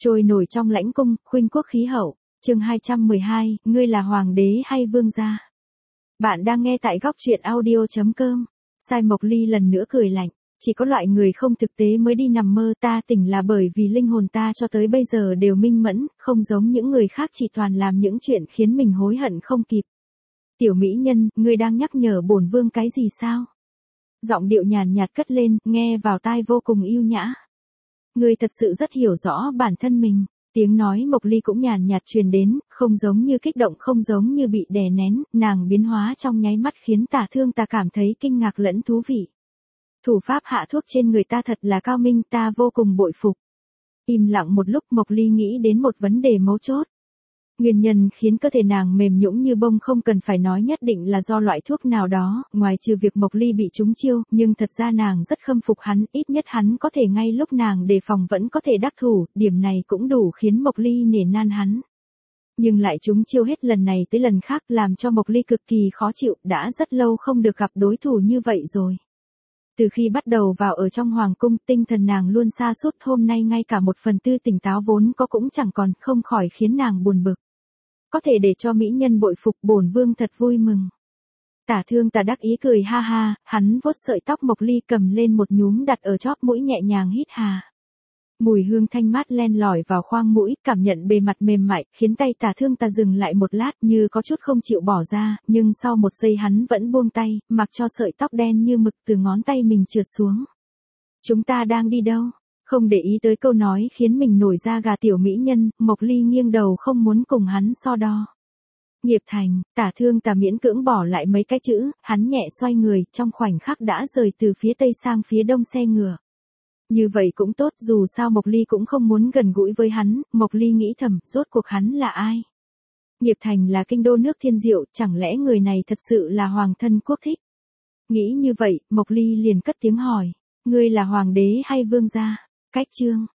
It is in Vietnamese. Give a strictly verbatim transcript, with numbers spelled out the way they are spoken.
Trôi nổi trong lãnh cung, khuynh quốc khí hậu. Chương hai trăm mười hai, ngươi là hoàng đế hay vương gia? Bạn đang nghe tại góc truyện audio chấm com. Sai Mộc Ly lần nữa cười lạnh, chỉ có loại người không thực tế mới đi nằm mơ, ta tỉnh là bởi vì linh hồn ta cho tới bây giờ đều minh mẫn, không giống những người khác chỉ toàn làm những chuyện khiến mình hối hận không kịp. Tiểu mỹ nhân, ngươi đang nhắc nhở bổn vương cái gì sao? Giọng điệu nhàn nhạt cất lên, nghe vào tai vô cùng yêu nhã. Ngươi thật sự rất hiểu rõ bản thân mình. Tiếng nói Mộc Ly cũng nhàn nhạt truyền đến, không giống như kích động, không giống như bị đè nén, nàng biến hóa trong nháy mắt khiến Tả Thương ta cảm thấy kinh ngạc lẫn thú vị. Thủ pháp hạ thuốc trên người ta thật là cao minh, ta vô cùng bội phục. Im lặng một lúc, Mộc Ly nghĩ đến một vấn đề mấu chốt. Nguyên nhân khiến cơ thể nàng mềm nhũn như bông không cần phải nói nhất định là do loại thuốc nào đó, ngoài trừ việc Mộc Ly bị trúng chiêu, nhưng thật ra nàng rất khâm phục hắn, ít nhất hắn có thể ngay lúc nàng đề phòng vẫn có thể đắc thủ, điểm này cũng đủ khiến Mộc Ly nể nan hắn. Nhưng lại trúng chiêu hết lần này tới lần khác làm cho Mộc Ly cực kỳ khó chịu, đã rất lâu không được gặp đối thủ như vậy rồi. Từ khi bắt đầu vào ở trong hoàng cung, tinh thần nàng luôn sa sút, hôm nay ngay cả một phần tư tỉnh táo vốn có cũng chẳng còn, không khỏi khiến nàng buồn bực. Có thể để cho mỹ nhân bội phục, bổn vương thật vui mừng. Tả Thương ta đắc ý cười ha ha, hắn vuốt sợi tóc Mộc Ly cầm lên một nhúm đặt ở chóp mũi nhẹ nhàng hít hà. Mùi hương thanh mát len lỏi vào khoang mũi, cảm nhận bề mặt mềm mại, khiến tay Tả Thương ta dừng lại một lát như có chút không chịu bỏ ra, nhưng sau một giây hắn vẫn buông tay, mặc cho sợi tóc đen như mực từ ngón tay mình trượt xuống. Chúng ta đang đi đâu? Không để ý tới câu nói khiến mình nổi da gà tiểu mỹ nhân, Mộc Ly nghiêng đầu không muốn cùng hắn so đo. Nghiệp thành, Tả Thương ta miễn cưỡng bỏ lại mấy cái chữ, hắn nhẹ xoay người, trong khoảnh khắc đã rời từ phía tây sang phía đông xe ngựa. Như vậy cũng tốt, dù sao Mộc Ly cũng không muốn gần gũi với hắn, Mộc Ly nghĩ thầm, rốt cuộc hắn là ai? Nghiệp thành là kinh đô nước thiên diệu, chẳng lẽ người này thật sự là hoàng thân quốc thích? Nghĩ như vậy, Mộc Ly liền cất tiếng hỏi, ngươi là hoàng đế hay vương gia? Cách chương,